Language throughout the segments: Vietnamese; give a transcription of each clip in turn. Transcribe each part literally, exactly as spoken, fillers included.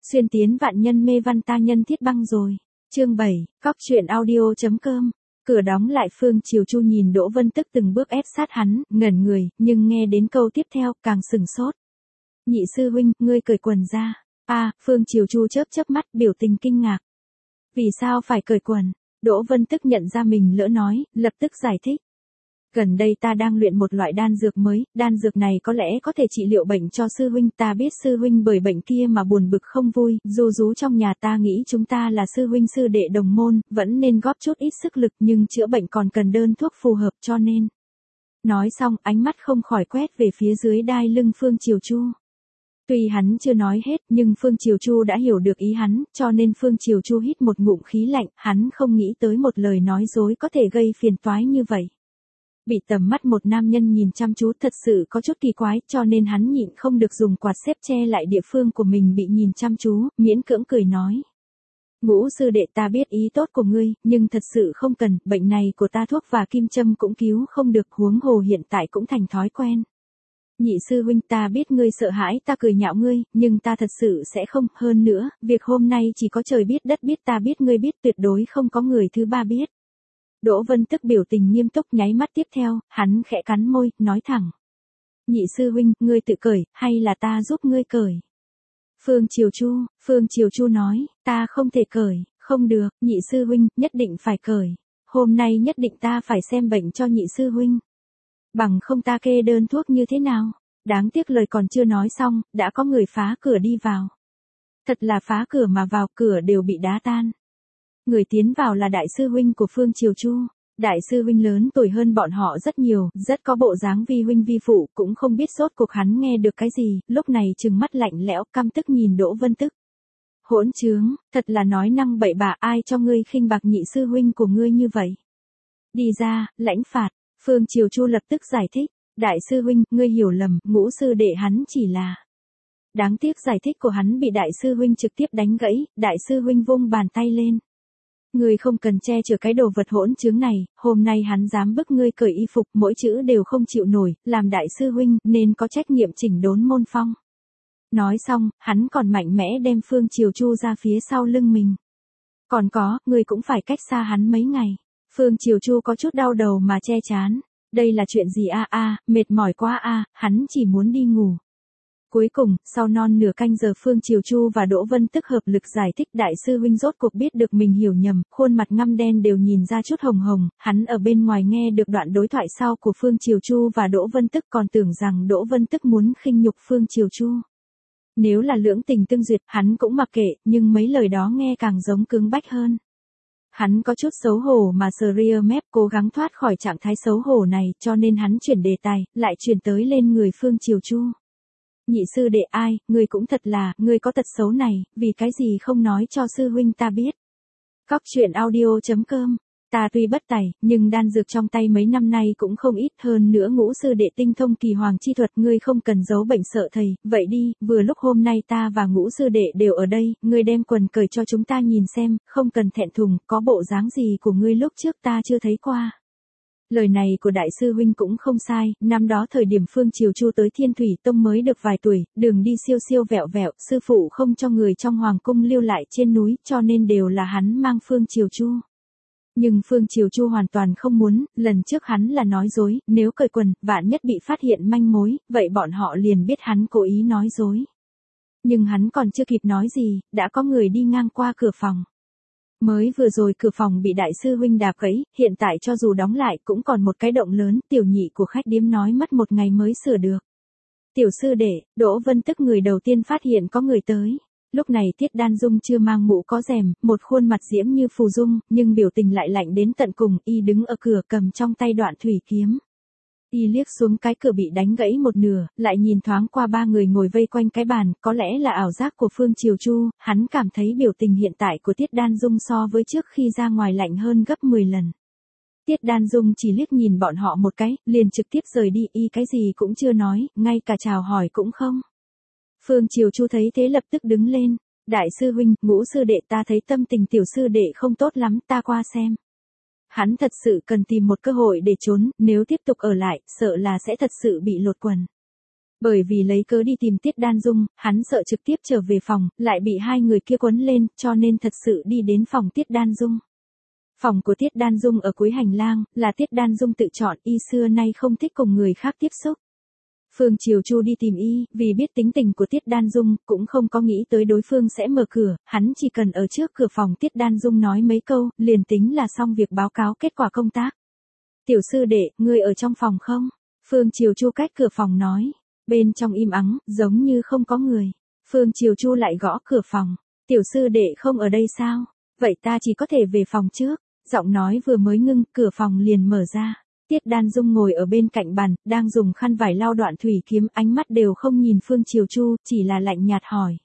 Xuyên tiến vạn nhân mê văn ta nhân thiết băng rồi. Chương bảy, cóc truyện audio.com. Cửa đóng lại, Phương Chiều Chu nhìn Đỗ Vân Tức từng bước ép sát hắn, ngẩn người, nhưng nghe đến câu tiếp theo, càng sừng sốt. Nhị sư huynh, ngươi cởi quần ra. A, à, Phương Chiều Chu chớp chớp mắt, biểu tình kinh ngạc. Vì sao phải cởi quần? Đỗ Vân Tức nhận ra mình lỡ nói, lập tức giải thích. Gần đây ta đang luyện một loại đan dược mới, đan dược này có lẽ có thể trị liệu bệnh cho sư huynh, ta biết sư huynh bởi bệnh kia mà buồn bực không vui, dù rú trong nhà ta nghĩ chúng ta là sư huynh sư đệ đồng môn, vẫn nên góp chút ít sức lực nhưng chữa bệnh còn cần đơn thuốc phù hợp cho nên. Nói xong, ánh mắt không khỏi quét về phía dưới đai lưng Phương Chiều Chu. Tuy hắn chưa nói hết, nhưng Phương Chiều Chu đã hiểu được ý hắn, cho nên Phương Chiều Chu hít một ngụm khí lạnh, hắn không nghĩ tới một lời nói dối có thể gây phiền toái như vậy. Bị tầm mắt một nam nhân nhìn chăm chú thật sự có chút kỳ quái, cho nên hắn nhịn không được dùng quạt xếp che lại địa phương của mình bị nhìn chăm chú, miễn cưỡng cười nói. Ngũ sư đệ, ta biết ý tốt của ngươi, nhưng thật sự không cần, bệnh này của ta thuốc và kim châm cũng cứu không được, huống hồ hiện tại cũng thành thói quen. Nhị sư huynh, ta biết ngươi sợ hãi ta cười nhạo ngươi, nhưng ta thật sự sẽ không, hơn nữa, việc hôm nay chỉ có trời biết đất biết, ta biết ngươi biết, tuyệt đối không có người thứ ba biết. Đỗ Vân Tức biểu tình nghiêm túc, nháy mắt tiếp theo, hắn khẽ cắn môi, nói thẳng. Nhị sư huynh, ngươi tự cởi, hay là ta giúp ngươi cởi? Phương Chiều Chu, Phương Chiều Chu nói, ta không thể cởi, không được, nhị sư huynh, nhất định phải cởi. Hôm nay nhất định ta phải xem bệnh cho nhị sư huynh. Bằng không ta kê đơn thuốc như thế nào? Đáng tiếc lời còn chưa nói xong, đã có người phá cửa đi vào. Thật là phá cửa mà vào, cửa đều bị đá tan. Người tiến vào là đại sư huynh của Phương Chiều Chu. Đại sư huynh lớn tuổi hơn bọn họ rất nhiều, rất có bộ dáng vi huynh vi phụ, cũng không biết rốt cuộc hắn nghe được cái gì, lúc này trừng mắt lạnh lẽo căm tức nhìn Đỗ Vân Tức. Hỗn trướng, thật là nói năng bậy bạ, ai cho ngươi khinh bạc nhị sư huynh của ngươi như vậy? Đi ra, lãnh phạt. Phương Chiều Chu lập tức giải thích. Đại sư huynh, ngươi hiểu lầm, ngũ sư đệ hắn chỉ là... Đáng tiếc giải thích của hắn bị đại sư huynh trực tiếp đánh gãy, đại sư huynh vung bàn tay lên. Ngươi không cần che chở cái đồ vật hỗn trướng này, hôm nay hắn dám bức ngươi cởi y phục, mỗi chữ đều không chịu nổi, làm đại sư huynh nên có trách nhiệm chỉnh đốn môn phong. Nói xong, hắn còn mạnh mẽ đem Phương Chiều Chu ra phía sau lưng mình. Còn có, ngươi cũng phải cách xa hắn mấy ngày. Phương Chiều Chu có chút đau đầu mà che chán. Đây là chuyện gì a a, mệt mỏi quá a, hắn chỉ muốn đi ngủ. Cuối cùng, sau non nửa canh giờ Phương Chiều Chu và Đỗ Vân Tức hợp lực giải thích, đại sư huynh rốt cuộc biết được mình hiểu nhầm, khuôn mặt ngăm đen đều nhìn ra chút hồng hồng, hắn ở bên ngoài nghe được đoạn đối thoại sau của Phương Chiều Chu và Đỗ Vân Tức còn tưởng rằng Đỗ Vân Tức muốn khinh nhục Phương Chiều Chu. Nếu là lưỡng tình tương duyệt, hắn cũng mặc kệ, nhưng mấy lời đó nghe càng giống cứng bách hơn. Hắn có chút xấu hổ mà sờ ria mép, cố gắng thoát khỏi trạng thái xấu hổ này, cho nên hắn chuyển đề tài, lại chuyển tới lên người Phương Chiều Chu. Nhị sư đệ, ai, ngươi cũng thật là, ngươi có tật xấu này, vì cái gì không nói cho sư huynh ta biết. Cóc truyện audio.com. Ta tuy bất tài, nhưng đan dược trong tay mấy năm nay cũng không ít, hơn nữa ngũ sư đệ tinh thông kỳ hoàng chi thuật, ngươi không cần giấu bệnh sợ thầy, vậy đi, vừa lúc hôm nay ta và ngũ sư đệ đều ở đây, ngươi đem quần cởi cho chúng ta nhìn xem, không cần thẹn thùng, có bộ dáng gì của ngươi lúc trước ta chưa thấy qua. Lời này của đại sư huynh cũng không sai, năm đó thời điểm Phương Chiều Chu tới Thiên Thủy Tông mới được vài tuổi, đường đi siêu siêu vẹo vẹo, sư phụ không cho người trong hoàng cung lưu lại trên núi, cho nên đều là hắn mang Phương Chiều Chu. Nhưng Phương Chiều Chu hoàn toàn không muốn, lần trước hắn là nói dối, nếu cởi quần, vạn nhất bị phát hiện manh mối, vậy bọn họ liền biết hắn cố ý nói dối. Nhưng hắn còn chưa kịp nói gì, đã có người đi ngang qua cửa phòng. Mới vừa rồi cửa phòng bị đại sư huynh đạp gãy, hiện tại cho dù đóng lại cũng còn một cái động lớn, tiểu nhị của khách điếm nói mất một ngày mới sửa được. Tiểu sư đệ, Đỗ Vân Tức người đầu tiên phát hiện có người tới. Lúc này Tiết Đan Dung chưa mang mũ có rèm, một khuôn mặt diễm như phù dung, nhưng biểu tình lại lạnh đến tận cùng, y đứng ở cửa cầm trong tay đoạn thủy kiếm. Y liếc xuống cái cửa bị đánh gãy một nửa, lại nhìn thoáng qua ba người ngồi vây quanh cái bàn, có lẽ là ảo giác của Phương Chiều Chu, hắn cảm thấy biểu tình hiện tại của Tiết Đan Dung so với trước khi ra ngoài lạnh hơn gấp mười lần. Tiết Đan Dung chỉ liếc nhìn bọn họ một cái, liền trực tiếp rời đi, y cái gì cũng chưa nói, ngay cả chào hỏi cũng không. Phương Chiều Chu thấy thế lập tức đứng lên, đại sư huynh, ngũ sư đệ, ta thấy tâm tình tiểu sư đệ không tốt lắm, ta qua xem. Hắn thật sự cần tìm một cơ hội để trốn, nếu tiếp tục ở lại, sợ là sẽ thật sự bị lột quần. Bởi vì lấy cớ đi tìm Tiết Đan Dung, hắn sợ trực tiếp trở về phòng, lại bị hai người kia quấn lên, cho nên thật sự đi đến phòng Tiết Đan Dung. Phòng của Tiết Đan Dung ở cuối hành lang, là Tiết Đan Dung tự chọn, y xưa nay không thích cùng người khác tiếp xúc. Phương Chiều Chu đi tìm y, vì biết tính tình của Tiết Đan Dung, cũng không có nghĩ tới đối phương sẽ mở cửa, hắn chỉ cần ở trước cửa phòng Tiết Đan Dung nói mấy câu, liền tính là xong việc báo cáo kết quả công tác. Tiểu sư đệ, ngươi ở trong phòng không? Phương Chiều Chu cách cửa phòng nói. Bên trong im ắng, giống như không có người. Phương Chiều Chu lại gõ cửa phòng. Tiểu sư đệ không ở đây sao? Vậy ta chỉ có thể về phòng trước. Giọng nói vừa mới ngưng, cửa phòng liền mở ra. Tiết Đan Dung ngồi ở bên cạnh bàn, đang dùng khăn vải lau đoạn thủy kiếm, ánh mắt đều không nhìn Phương Chiều Chu, chỉ là lạnh nhạt hỏi.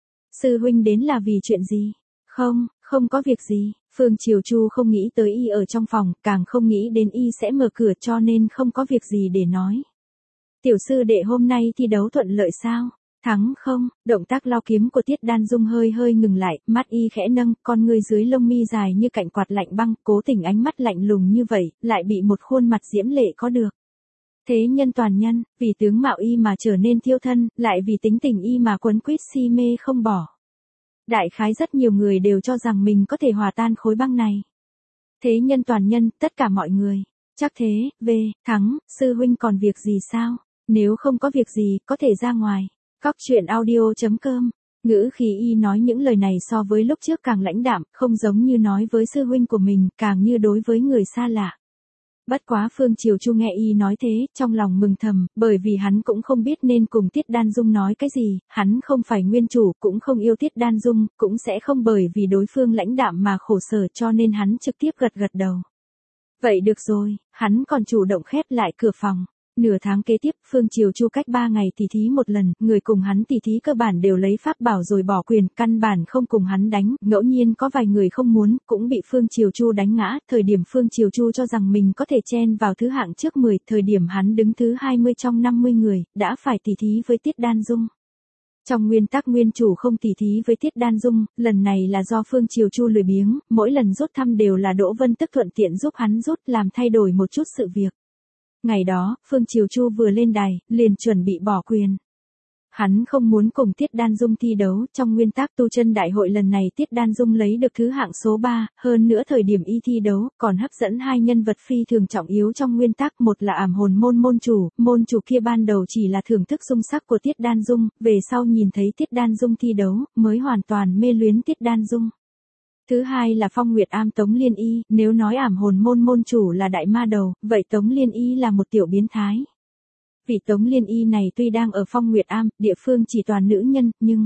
Sư huynh đến là vì chuyện gì? Không, không có việc gì. Phương Chiều Chu không nghĩ tới y ở trong phòng, càng không nghĩ đến y sẽ mở cửa cho nên không có việc gì để nói. Tiểu sư đệ hôm nay thi đấu thuận lợi sao? Thắng không? Động tác lau kiếm của Tiết Đan Dung hơi hơi ngừng lại, mắt y khẽ nâng, con người dưới lông mi dài như cạnh quạt lạnh băng, cố tình ánh mắt lạnh lùng như vậy, lại bị một khuôn mặt diễm lệ có được. Thế nhân toàn nhân, vì tướng mạo y mà trở nên thiêu thân, lại vì tính tình y mà quấn quýt si mê không bỏ. Đại khái rất nhiều người đều cho rằng mình có thể hòa tan khối băng này. Thế nhân toàn nhân, tất cả mọi người. Chắc thế, về, thắng, sư huynh còn việc gì sao? Nếu không có việc gì, có thể ra ngoài. Cóc truyện audio chấm com. Ngữ khí y nói những lời này so với lúc trước càng lãnh đạm, không giống như nói với sư huynh của mình, càng như đối với người xa lạ. Bất quá Phương Chiều Chu nghe y nói thế, trong lòng mừng thầm, bởi vì hắn cũng không biết nên cùng Tiết Đan Dung nói cái gì, hắn không phải nguyên chủ, cũng không yêu Tiết Đan Dung, cũng sẽ không bởi vì đối phương lãnh đạm mà khổ sở cho nên hắn trực tiếp gật gật đầu. Vậy được rồi, hắn còn chủ động khép lại cửa phòng. Nửa tháng kế tiếp, Phương Chiều Chu cách ba ngày tỉ thí một lần, người cùng hắn tỉ thí cơ bản đều lấy pháp bảo rồi bỏ quyền, căn bản không cùng hắn đánh, ngẫu nhiên có vài người không muốn, cũng bị Phương Chiều Chu đánh ngã, thời điểm Phương Chiều Chu cho rằng mình có thể chen vào thứ hạng trước mười, thời điểm hắn đứng thứ hai mươi trong năm mươi người, đã phải tỉ thí với Tiết Đan Dung. Trong nguyên tắc nguyên chủ không tỉ thí với Tiết Đan Dung, lần này là do Phương Chiều Chu lười biếng, mỗi lần rút thăm đều là Đỗ Vân Tức thuận tiện giúp hắn rút làm thay đổi một chút sự việc. Ngày đó, Phương Chiều Chu vừa lên đài, liền chuẩn bị bỏ quyền. Hắn không muốn cùng Tiết Đan Dung thi đấu, trong nguyên tắc tu chân đại hội lần này Tiết Đan Dung lấy được thứ hạng số ba, hơn nữa thời điểm y thi đấu, còn hấp dẫn hai nhân vật phi thường trọng yếu trong nguyên tắc, một là ảm hồn môn môn chủ, môn chủ kia ban đầu chỉ là thưởng thức dung sắc của Tiết Đan Dung, về sau nhìn thấy Tiết Đan Dung thi đấu, mới hoàn toàn mê luyến Tiết Đan Dung. Thứ hai là Phong Nguyệt Am Tống Liên Y, nếu nói ảm hồn môn môn chủ là đại ma đầu, vậy Tống Liên Y là một tiểu biến thái. Vì Tống Liên Y này tuy đang ở Phong Nguyệt Am, địa phương chỉ toàn nữ nhân, nhưng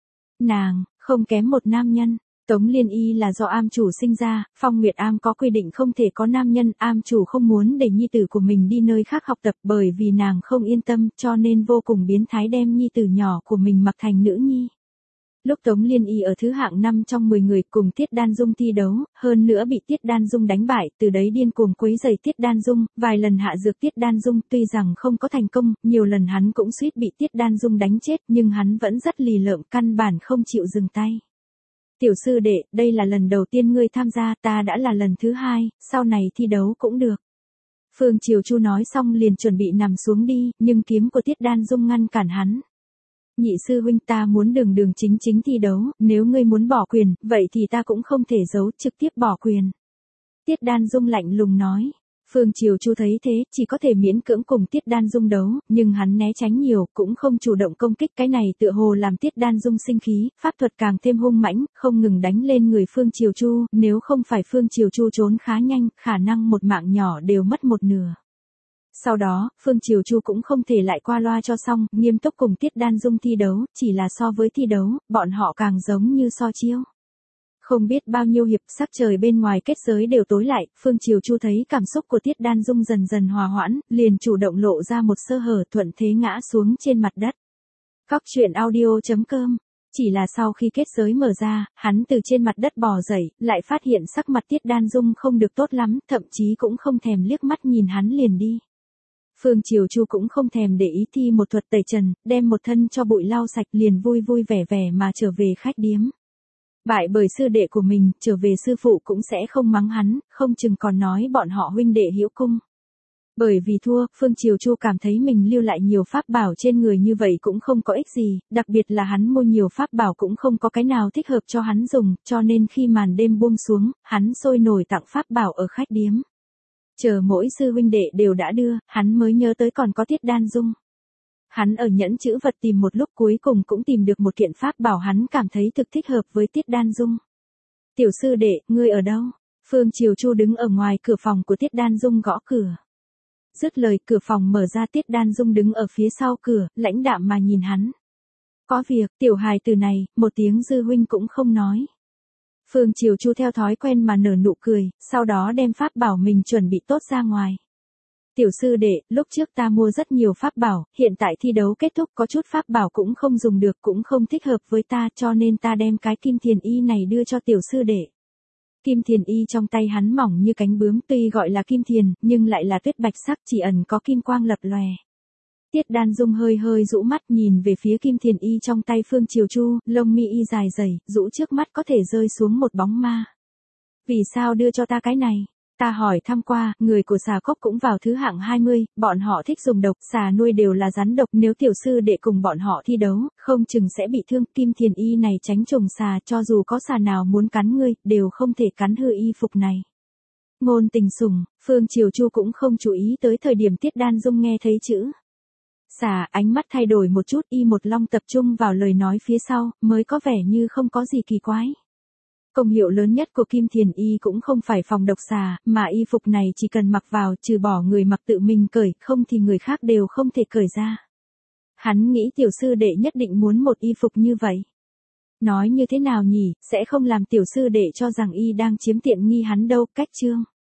nàng, không kém một nam nhân. Tống Liên Y là do am chủ sinh ra, Phong Nguyệt Am có quy định không thể có nam nhân, am chủ không muốn để nhi tử của mình đi nơi khác học tập bởi vì nàng không yên tâm cho nên vô cùng biến thái đem nhi tử nhỏ của mình mặc thành nữ nhi. Lúc Tống Liên Y ở thứ hạng năm trong mười người cùng Tiết Đan Dung thi đấu, hơn nữa bị Tiết Đan Dung đánh bại, từ đấy điên cuồng quấy rầy Tiết Đan Dung, vài lần hạ dược Tiết Đan Dung, tuy rằng không có thành công, nhiều lần hắn cũng suýt bị Tiết Đan Dung đánh chết, nhưng hắn vẫn rất lì lợm, căn bản không chịu dừng tay. Tiểu sư đệ, đây là lần đầu tiên ngươi tham gia, ta đã là lần thứ hai, sau này thi đấu cũng được. Phương Chiều Chu nói xong liền chuẩn bị nằm xuống đi, nhưng kiếm của Tiết Đan Dung ngăn cản hắn. Nhị sư huynh, ta muốn đường đường chính chính thi đấu, nếu ngươi muốn bỏ quyền, vậy thì ta cũng không thể giấu, trực tiếp bỏ quyền. Tiết Đan Dung lạnh lùng nói. Phương Chiều Chu thấy thế, chỉ có thể miễn cưỡng cùng Tiết Đan Dung đấu, nhưng hắn né tránh nhiều, cũng không chủ động công kích, cái này tựa hồ làm Tiết Đan Dung sinh khí, pháp thuật càng thêm hung mãnh, không ngừng đánh lên người Phương Chiều Chu, nếu không phải Phương Chiều Chu trốn khá nhanh, khả năng một mạng nhỏ đều mất một nửa. Sau đó, Phương Chiều Chu cũng không thể lại qua loa cho xong, nghiêm túc cùng Tiết Đan Dung thi đấu, chỉ là so với thi đấu, bọn họ càng giống như so chiêu. Không biết bao nhiêu hiệp, sắc trời bên ngoài kết giới đều tối lại, Phương Chiều Chu thấy cảm xúc của Tiết Đan Dung dần dần hòa hoãn, liền chủ động lộ ra một sơ hở, thuận thế ngã xuống trên mặt đất. Cóc truyện audio chấm com. Chỉ là sau khi kết giới mở ra, hắn từ trên mặt đất bò dậy, lại phát hiện sắc mặt Tiết Đan Dung không được tốt lắm, thậm chí cũng không thèm liếc mắt nhìn hắn liền đi. Phương Chiều Chu cũng không thèm để ý thi một thuật tẩy trần, đem một thân cho bụi lau sạch liền vui vui vẻ vẻ mà trở về khách điếm. Bại bởi sư đệ của mình, trở về sư phụ cũng sẽ không mắng hắn, không chừng còn nói bọn họ huynh đệ hữu cung. Bởi vì thua, Phương Triều Chu cảm thấy mình lưu lại nhiều pháp bảo trên người như vậy cũng không có ích gì, đặc biệt là hắn mua nhiều pháp bảo cũng không có cái nào thích hợp cho hắn dùng, cho nên khi màn đêm buông xuống, hắn sôi nổi tặng pháp bảo ở khách điếm. Chờ mỗi sư huynh đệ đều đã đưa, hắn mới nhớ tới còn có Tiết Đan Dung. Hắn ở nhẫn chữ vật tìm một lúc cuối cùng cũng tìm được một kiện pháp bảo hắn cảm thấy thực thích hợp với Tiết Đan Dung. Tiểu sư đệ, ngươi ở đâu? Phương Triều Chu đứng ở ngoài cửa phòng của Tiết Đan Dung gõ cửa. Dứt lời cửa phòng mở ra, Tiết Đan Dung đứng ở phía sau cửa, lãnh đạm mà nhìn hắn. Có việc, tiểu hài từ này, một tiếng dư huynh cũng không nói. Phương Triều Chu theo thói quen mà nở nụ cười, sau đó đem pháp bảo mình chuẩn bị tốt ra ngoài. Tiểu sư đệ, lúc trước ta mua rất nhiều pháp bảo, hiện tại thi đấu kết thúc có chút pháp bảo cũng không dùng được cũng không thích hợp với ta cho nên ta đem cái kim thiền y này đưa cho tiểu sư đệ. Kim thiền y trong tay hắn mỏng như cánh bướm tuy gọi là kim thiền, nhưng lại là tuyết bạch sắc chỉ ẩn có kim quang lập lòe. Tiết Đan Dung hơi hơi rũ mắt nhìn về phía kim thiền y trong tay Phương Triều Chu, lông mi y dài dày, rũ trước mắt có thể rơi xuống một bóng ma. Vì sao đưa cho ta cái này? Ta hỏi thăm qua, người của xà cốc cũng vào thứ hạng hai mươi, bọn họ thích dùng độc, xà nuôi đều là rắn độc, nếu tiểu sư đệ cùng bọn họ thi đấu, không chừng sẽ bị thương. Kim thiền y này tránh trùng xà, cho dù có xà nào muốn cắn ngươi, đều không thể cắn hư y phục này. Ngôn tình sủng, Phương Triều Chu cũng không chú ý tới thời điểm Tiết Đan Dung nghe thấy chữ xà, ánh mắt thay đổi một chút, y một long tập trung vào lời nói phía sau, mới có vẻ như không có gì kỳ quái. Công hiệu lớn nhất của kim thiền y cũng không phải phòng độc xà, mà y phục này chỉ cần mặc vào, trừ bỏ người mặc tự mình cởi, không thì người khác đều không thể cởi ra. Hắn nghĩ tiểu sư đệ nhất định muốn một y phục như vậy. Nói như thế nào nhỉ, sẽ không làm tiểu sư đệ cho rằng y đang chiếm tiện nghi hắn đâu, cách chương.